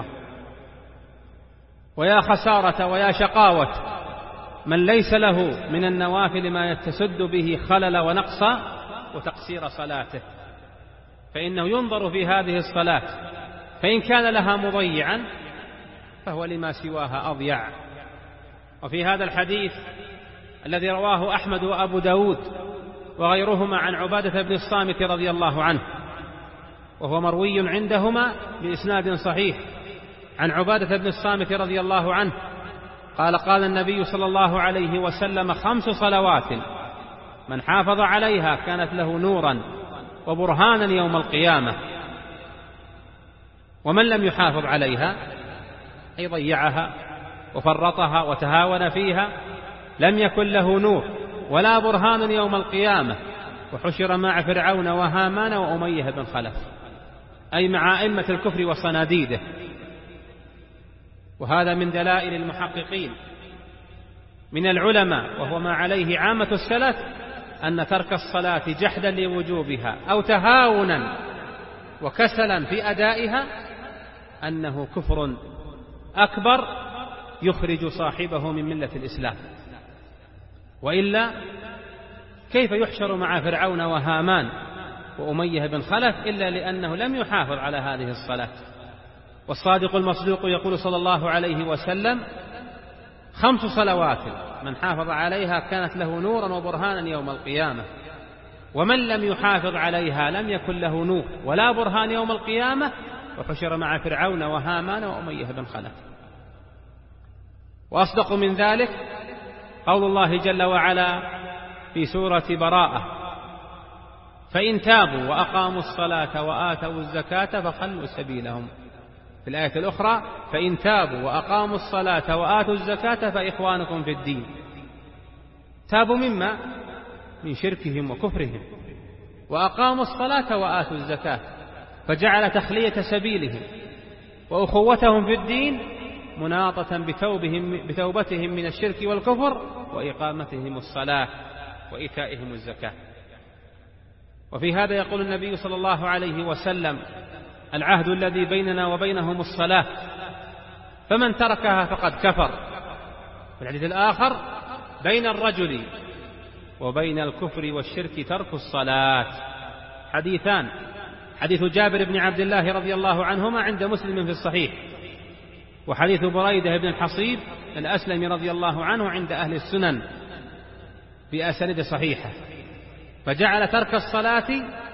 ويا خسارة ويا شقاوة من ليس له من النوافل ما يتسد به خلل ونقص وتقصير صلاته، فإنه ينظر في هذه الصلاة، فإن كان لها مضيعا فهو لما سواها أضيع. وفي هذا الحديث الذي رواه أحمد وأبو داود وغيرهما عن عبادة بن الصامت رضي الله عنه، وهو مروي عندهما بإسناد صحيح عن عبادة بن الصامت رضي الله عنه قال قال النبي صلى الله عليه وسلم 5 صلوات من حافظ عليها كانت له نورا وبرهانا يوم القيامة، ومن لم يحافظ عليها أي ضيعها وفرطها وتهاون فيها لم يكن له نور ولا برهان يوم القيامة، وحشر مع فرعون وهامان وأمية بن خلف، أي مع أئمة الكفر وصناديده. وهذا من دلائل المحققين من العلماء، وهو ما عليه عامة السلف، أن ترك الصلاة جحدا لوجوبها أو تهاونا وكسلا في أدائها أنه كفر أكبر يخرج صاحبه من ملة الإسلام، وإلا كيف يحشر مع فرعون وهامان وأمية بن خلف إلا لأنه لم يحافظ على هذه الصلاة. والصادق المصدوق يقول صلى الله عليه وسلم 5 صلوات من حافظ عليها كانت له نورا وبرهانا يوم القيامة، ومن لم يحافظ عليها لم يكن له نور ولا برهان يوم القيامة، وحشر مع فرعون وهامان وأمية بن خلف. وأصدق من ذلك قول الله جل وعلا في سورة براءة فإن تابوا وأقاموا الصلاة وآتوا الزكاة فخلوا سبيلهم. في الآية الأخرى فإن تابوا وأقاموا الصلاة وآتوا الزكاة فإخوانكم في الدين. تابوا مما؟ من شركهم وكفرهم، وأقاموا الصلاة وآتوا الزكاة، فجعل تخلية سبيلهم وأخوتهم في الدين مناطة بتوبتهم من الشرك والكفر وإقامتهم الصلاة وإيتائهم الزكاة. وفي هذا يقول النبي صلى الله عليه وسلم: العهد الذي بيننا وبينهم الصلاة، فمن تركها فقد كفر. في الحديث الآخر: بين الرجل وبين الكفر والشرك ترك الصلاة. حديثان: حديث جابر بن عبد الله رضي الله عنهما عند مسلم في الصحيح، وحديث بريدة بن الحصيب الأسلمي رضي الله عنه عند أهل السنن بأسانيد صحيحة. فجعل ترك الصلاة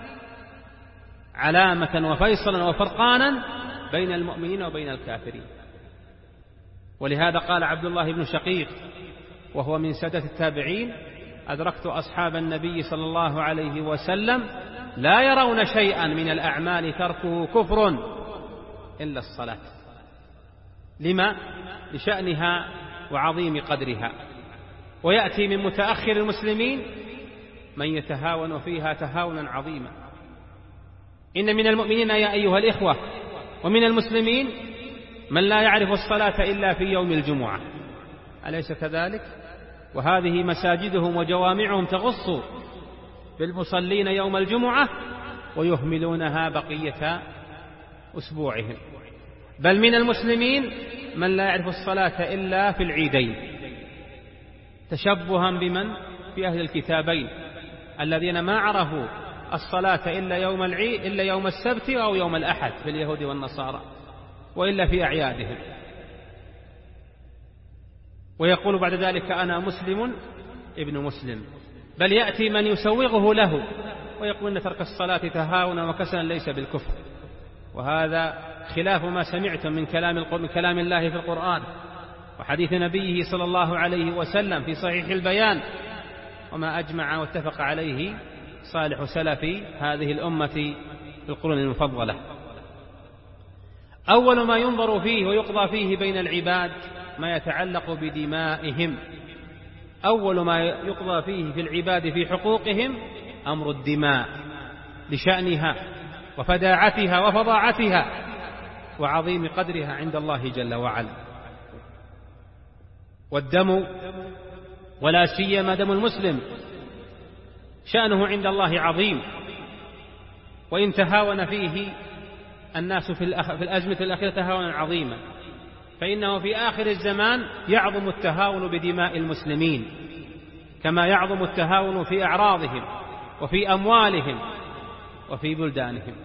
علامة وفيصلا وفرقانا بين المؤمنين وبين الكافرين. ولهذا قال عبد الله بن شقيق وهو من سادة التابعين: أدركت أصحاب النبي صلى الله عليه وسلم لا يرون شيئا من الأعمال تركه كفر إلا الصلاة. لما؟ لشأنها وعظيم قدرها. ويأتي من متأخر المسلمين من يتهاون فيها تهاونا عظيما. إن من المؤمنين يا أيها الإخوة ومن المسلمين من لا يعرف الصلاة إلا في يوم الجمعة، أليس كذلك؟ وهذه مساجدهم وجوامعهم تغص بالمصلين يوم الجمعة ويهملونها بقية أسبوعهم. بل من المسلمين من لا يعرف الصلاة إلا في العيدين، تشبها بمن؟ في أهل الكتابين الذين ما عرفوا الصلاة إلا يوم السبت أو يوم الأحد في اليهود والنصارى، وإلا في أعيادهم. ويقول بعد ذلك: أنا مسلم ابن مسلم. بل يأتي من يسوغه له ويقول إن ترك الصلاة تهاونا وكسلا ليس بالكفر. وهذا خلاف ما سمعتم من كلام الله في القرآن وحديث نبيه صلى الله عليه وسلم في صحيح البيان، وما أجمع واتفق عليه صالح سلف هذه الأمة في القرون المفضلة. أول ما ينظر فيه ويقضى فيه بين العباد ما يتعلق بدمائهم. أول ما يقضى فيه في العباد في حقوقهم أمر الدماء، لشأنها وفداعتها وفظاعتها وعظيم قدرها عند الله جل وعلا. والدم، ولا سيما دم المسلم، شأنه عند الله عظيم. وإن تهاون فيه الناس في الأزمة الأخيرة تهاونا عظيما، فإنه في آخر الزمان يعظم التهاون بدماء المسلمين كما يعظم التهاون في أعراضهم وفي أموالهم وفي بلدانهم.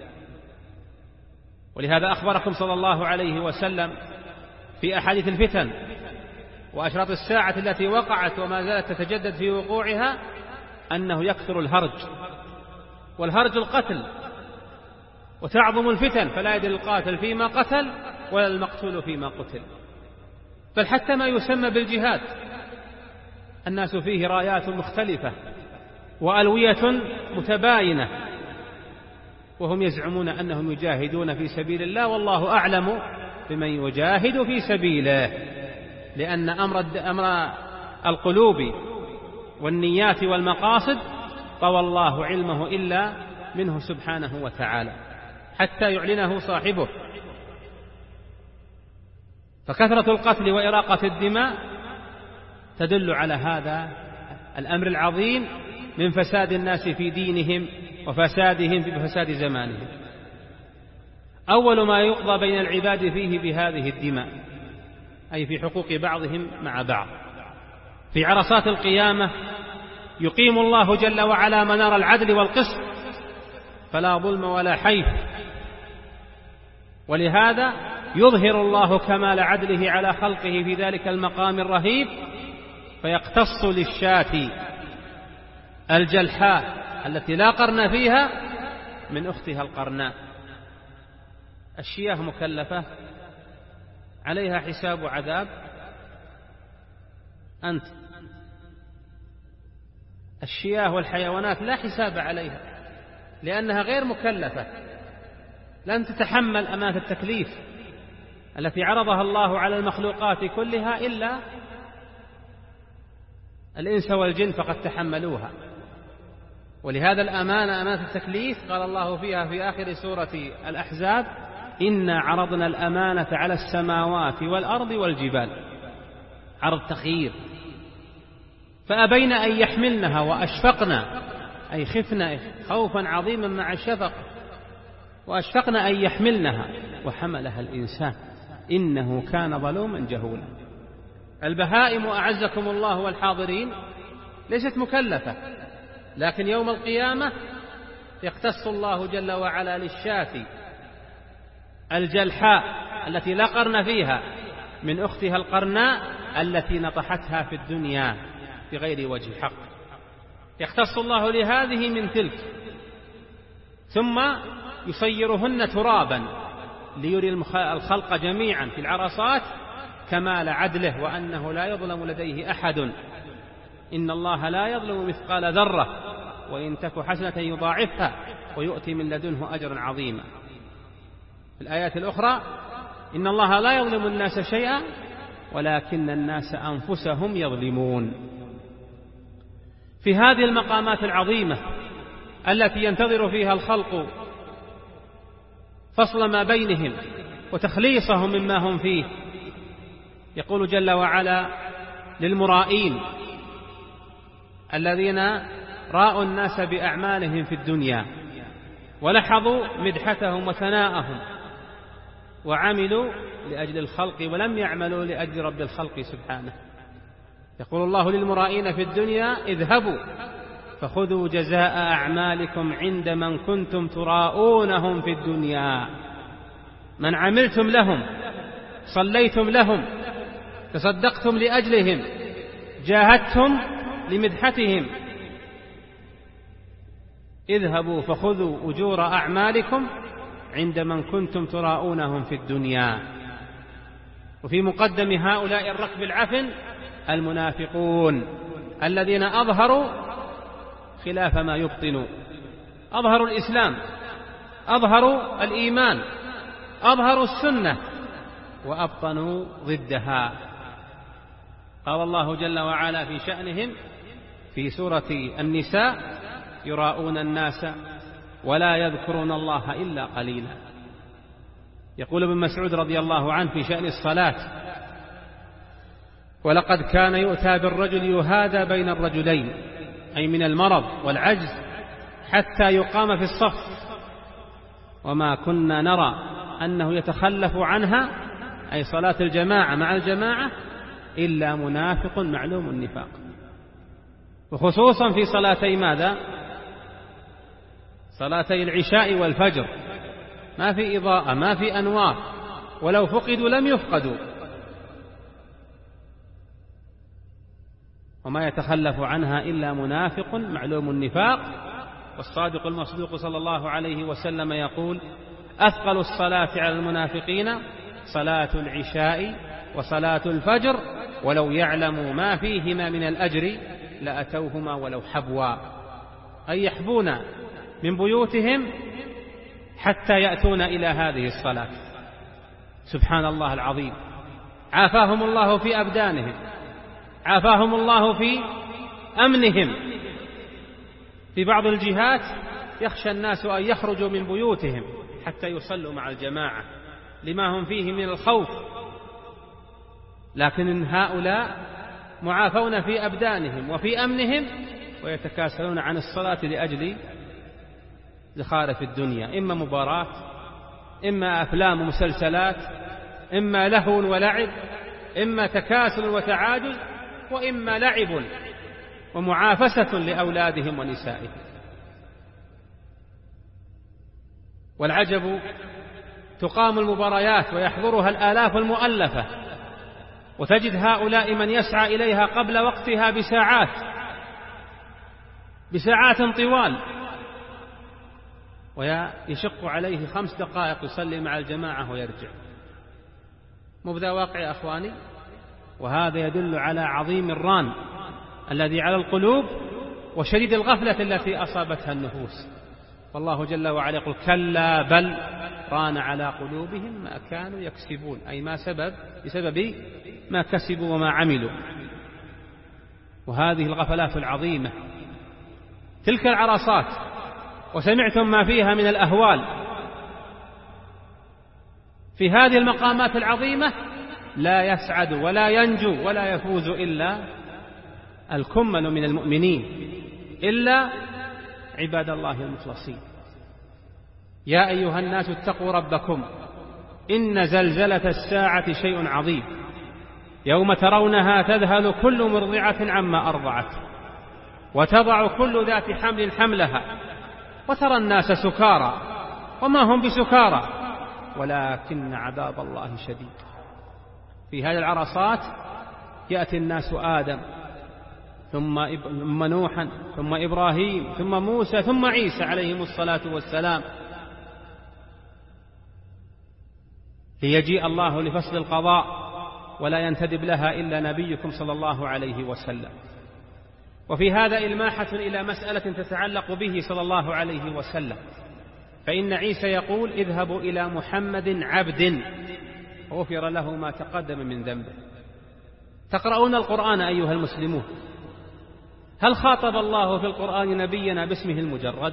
ولهذا أخبركم صلى الله عليه وسلم في أحاديث الفتن وأشراط الساعة التي وقعت وما زالت تتجدد في وقوعها أنه يكثر الهرج، والهرج القتل، وتعظم الفتن، فلا يدري القاتل فيما قتل ولا المقتول فيما قتل. بل حتى ما يسمى بالجهاد الناس فيه رايات مختلفة وألوية متباينة، وهم يزعمون أنهم يجاهدون في سبيل الله، والله أعلم بمن يجاهد في سبيله، لأن أمر القلوب والنيات والمقاصد طوى الله علمه إلا منه سبحانه وتعالى حتى يعلنه صاحبه. فكثرة القتل وإراقة الدماء تدل على هذا الأمر العظيم من فساد الناس في دينهم وفسادهم في فساد زمانهم. أول ما يقضى بين العباد فيه بهذه الدماء، أي في حقوق بعضهم مع بعض. في عرصات القيامة يقيم الله جل وعلا منار العدل والقسط، فلا ظلم ولا حيف. ولهذا يظهر الله كمال عدله على خلقه في ذلك المقام الرهيب، فيقتص للشاة الجلحاء التي لا قرن فيها من أختها القرناء. الشياه مكلفة عليها حساب وعذاب، أنت الشياه والحيوانات لا حساب عليها لأنها غير مكلفة، لن تتحمل أمانة التكليف التي عرضها الله على المخلوقات كلها إلا الإنس والجن فقد تحملوها. ولهذا الأمانة، أمانة التكليف، قال الله فيها في آخر سورة الأحزاب: إنا عرضنا الأمانة على السماوات والأرض والجبال. عرض تخيير، فأبين أن يحملنها وأشفقنا أي خفن خوفا عظيما مع الشفق، وأشفقن أن يحملنها، وحملها الإنسان إنه كان ظلوما جهولا. البهائم أعزكم الله والحاضرين ليست مكلفة، لكن يوم القيامة يختص الله جل وعلا للشاة الجلحاء التي لا قرن فيها من أختها القرناء التي نطحتها في الدنيا بغير وجه حق، يختص الله لهذه من تلك، ثم يصيرهن ترابا ليري الخلق جميعا في العرصات كمال عدله وأنه لا يظلم لديه أحد، إن الله لا يظلم مثقال ذرة وإن تك حسنة يضاعفها ويؤتي من لدنه أجرا عظيما. في الآيات الأخرى إن الله لا يظلم الناس شيئا ولكن الناس أنفسهم يظلمون. في هذه المقامات العظيمة التي ينتظر فيها الخلق فصل ما بينهم وتخليصهم مما هم فيه، يقول جل وعلا للمرائين الذين راءوا الناس بأعمالهم في الدنيا ولحظوا مدحتهم وثناءهم وعملوا لأجل الخلق ولم يعملوا لأجل رب الخلق سبحانه، يقول الله للمرائين في الدنيا اذهبوا فخذوا جزاء أعمالكم عند من كنتم تراءونهم في الدنيا، من عملتم لهم، صليتم لهم، تصدقتم لأجلهم، جاهدتم لمدحتهم، اذهبوا فخذوا أجور أعمالكم عند من كنتم تراءونهم في الدنيا. وفي مقدم هؤلاء الركب العفن المنافقون الذين أظهروا خلاف ما يبطنوا، أظهروا الإسلام، أظهروا الإيمان، أظهروا السنة، وأبطنوا ضدها. قال الله جل وعلا في شأنهم في سورة النساء يراءون الناس ولا يذكرون الله إلا قليلا. يقول ابن مسعود رضي الله عنه في شأن الصلاة ولقد كان يؤتى بالرجل يهادى بين الرجلين، أي من المرض والعجز حتى يقام في الصف، وما كنا نرى أنه يتخلف عنها، أي صلاة الجماعة مع الجماعة، إلا منافق معلوم النفاق. وخصوصا في صلاتي ماذا؟ صلاتي العشاء والفجر، ما في إضاءة، ما في أنوار، ولو فقدوا لم يفقدوا، وما يتخلف عنها إلا منافق معلوم النفاق. والصادق المصدوق صلى الله عليه وسلم يقول أثقل الصلاة على المنافقين صلاة العشاء وصلاة الفجر ولو يعلموا ما فيهما من الأجر لأتوهما ولو حبوا، أي يحبون من بيوتهم حتى يأتون إلى هذه الصلاة. سبحان الله العظيم، عافاهم الله في أبدانهم، عافاهم الله في أمنهم. في بعض الجهات يخشى الناس أن يخرجوا من بيوتهم حتى يصلوا مع الجماعة لما هم فيه من الخوف، لكن هؤلاء معافون في أبدانهم وفي أمنهم ويتكاسلون عن الصلاة لأجل زخارف الدنيا، إما مباراة، إما أفلام ومسلسلات، إما لهو ولعب، إما تكاسل وتعاجز، وإما لعب ومعافسة لأولادهم ونسائهم. والعجب تقام المباريات ويحضرها الآلاف المؤلفة، وتجد هؤلاء من يسعى إليها قبل وقتها بساعات طوال، ويشق عليه 5 دقائق يصلي مع الجماعة ويرجع. مبدأ واقع يا أخواني، وهذا يدل على عظيم الران الذي على القلوب وشديد الغفلة التي أصابتها النفوس. والله جل وعلا يقول كلا بل ران على قلوبهم ما كانوا يكسبون، أي بسبب ما كسبوا وما عملوا. وهذه الغفلات العظيمة، تلك العرصات وسمعتم ما فيها من الأهوال، في هذه المقامات العظيمة لا يسعد ولا ينجو ولا يفوز إلا الكمل من المؤمنين، إلا عباد الله المخلصين. يا أيها الناس اتقوا ربكم إن زلزلة الساعة شيء عظيم يوم ترونها تذهل كل مرضعة عما أرضعت وتضع كل ذات حمل حملها وترى الناس سكارى وما هم بسكارى ولكن عذاب الله شديد. في هذه العرصات يأتي الناس آدم ثم نوحا ثم إبراهيم ثم موسى ثم عيسى عليهم الصلاة والسلام، ليجيء الله لفصل القضاء ولا ينتدب لها إلا نبيكم صلى الله عليه وسلم. وفي هذا إلماحة إلى مسألة تتعلق به صلى الله عليه وسلم، فإن عيسى يقول اذهبوا إلى محمد عبد غفر له ما تقدم من ذنبه. تقرؤون القرآن أيها المسلمون، هل خاطب الله في القرآن نبينا باسمه المجرد؟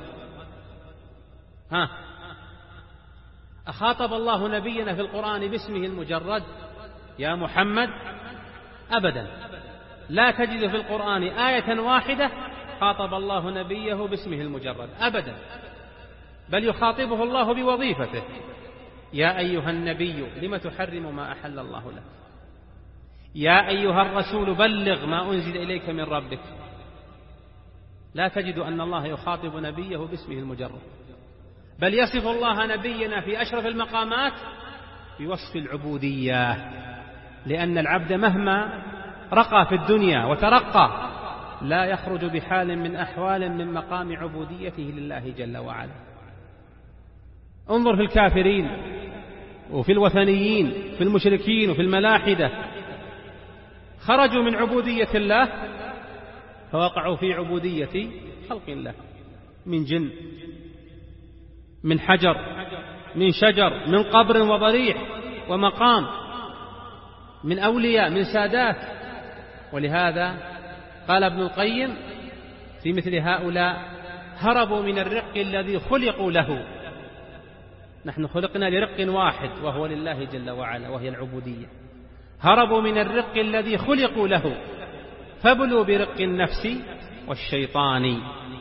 أخاطب الله نبينا في القرآن باسمه المجرد يا محمد؟ أبدا، لا تجد في القرآن آية واحدة خاطب الله نبيه باسمه المجرد أبدا، بل يخاطبه الله بوظيفته. يا أيها النبي لم تحرم ما أحل الله لك، يا أيها الرسول بلغ ما أنزل إليك من ربك. لا تجد أن الله يخاطب نبيه باسمه المجرد، بل يصف الله نبينا في أشرف المقامات بوصف العبودية، لأن العبد مهما رقى في الدنيا وترقى لا يخرج بحال من أحوال من مقام عبوديته لله جل وعلا. انظر في الكافرين وفي الوثنيين في المشركين وفي الملاحدة، خرجوا من عبودية الله فوقعوا في عبودية خلق الله، من جن، من حجر، من شجر، من قبر وضريح ومقام، من أولياء، من سادات. ولهذا قال ابن القيم في مثل هؤلاء هربوا من الرق الذي خلقوا له. نحن خلقنا لرق واحد وهو لله جل وعلا وهي العبودية. هربوا من الرق الذي خلقوا له فبلوا برق النفس والشيطان.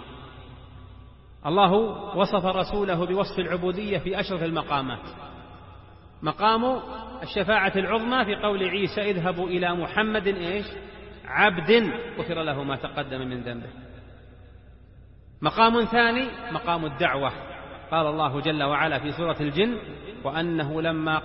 الله وصف رسوله بوصف العبودية في أشرف المقامات، مقام الشفاعة العظمى في قول عيسى اذهبوا إلى محمد عبد غفر له ما تقدم من ذنبه. مقام ثاني مقام الدعوة، قال الله جل وعلا في سورة الجن وأنه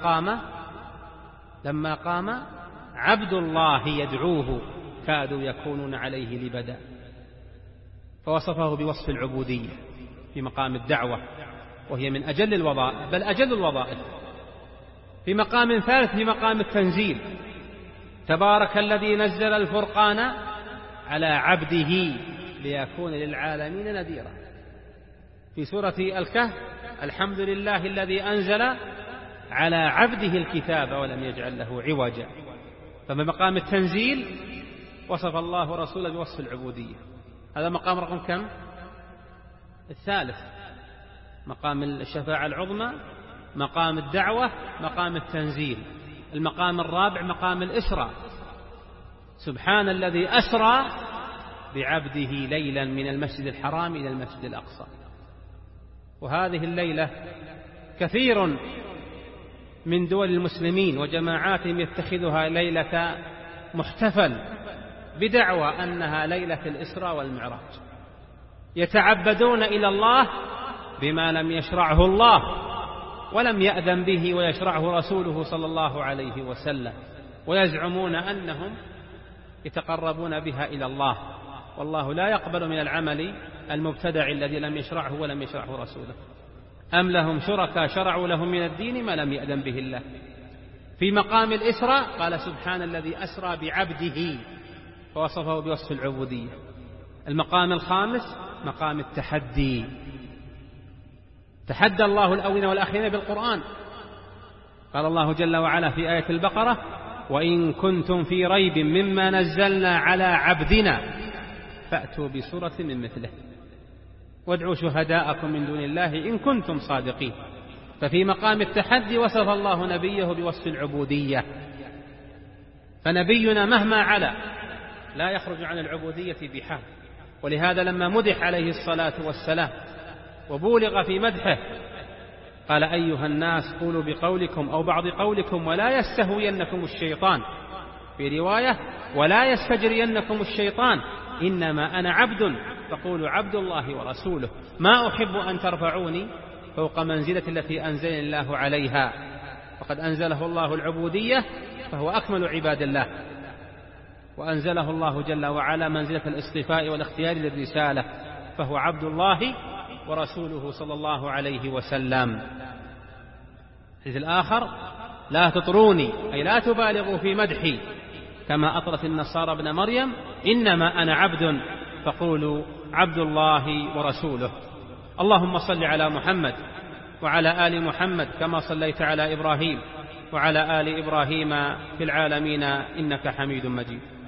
لما قام عبد الله يدعوه كادوا يكونون عليه لبدا، فوصفه بوصف العبودية في مقام الدعوة وهي من أجل الوظائف بل أجل الوظائف. في مقام ثالث في مقام التنزيل تبارك الذي نزل الفرقان على عبده ليكون للعالمين نذيرا. في سورة الكهف الحمد لله الذي أنزل على عبده الكتاب ولم يجعل له عوجا. فبمقام التنزيل وصف الله رسوله بوصف العبودية. هذا مقام رقم كم؟ الثالث. مقام الشفاعة العظمى، مقام الدعوة، مقام التنزيل. المقام الرابع مقام الإسراء. سبحان الذي أسرى بعبده ليلا من المسجد الحرام إلى المسجد الأقصى. وهذه الليلة كثير من دول المسلمين وجماعاتهم يتخذها ليلة محتفل بدعوى أنها ليلة الإسراء والمعراج، يتعبدون إلى الله بما لم يشرعه الله ولم يأذن به ويشرعه رسوله صلى الله عليه وسلم، ويزعمون أنهم يتقربون بها إلى الله، والله لا يقبل من العمل المبتدع الذي لم يشرعه ولم يشرعه رسوله. أم لهم شركاء شرعوا لهم من الدين ما لم يأذن به الله. في مقام الإسراء قال سبحان الذي أسرى بعبده فوصفه بوصف العبودية. المقام الخامس مقام التحدي، تحدى الله الأولين والآخرين بالقرآن. قال الله جل وعلا في آية البقرة وإن كنتم في ريب مما نزلنا على عبدنا فأتوا بسورة من مثله وادعوا شهداءكم من دون الله إن كنتم صادقين. ففي مقام التحدي وصف الله نبيه بوصف العبودية. فنبينا مهما علا لا يخرج عن العبودية بحال، ولهذا لما مدح عليه الصلاة والسلام وبولغ في مدحه قال: أيها الناس قولوا بقولكم أو بعض قولكم ولا يستهوينكم الشيطان، في رواية: ولا يستجرينكم الشيطان، إنما أنا عبد فقولوا عبد الله ورسوله، ما أحب أن ترفعوني فوق منزلة التي أنزلني الله عليها، وقد أنزله الله العبودية فهو أكمل عباد الله، وأنزله الله جل وعلا منزلة الاصطفاء والاختيار للرسالة، فهو عبد الله ورسوله صلى الله عليه وسلم. الحديث الآخر: لا تطروني، أي لا تبالغوا في مدحي كما أطرت النصارى ابن مريم، إنما أنا عبد فقولوا عبد الله ورسوله. اللهم صل على محمد وعلى آل محمد كما صليت على إبراهيم وعلى آل إبراهيم في العالمين إنك حميد مجيد.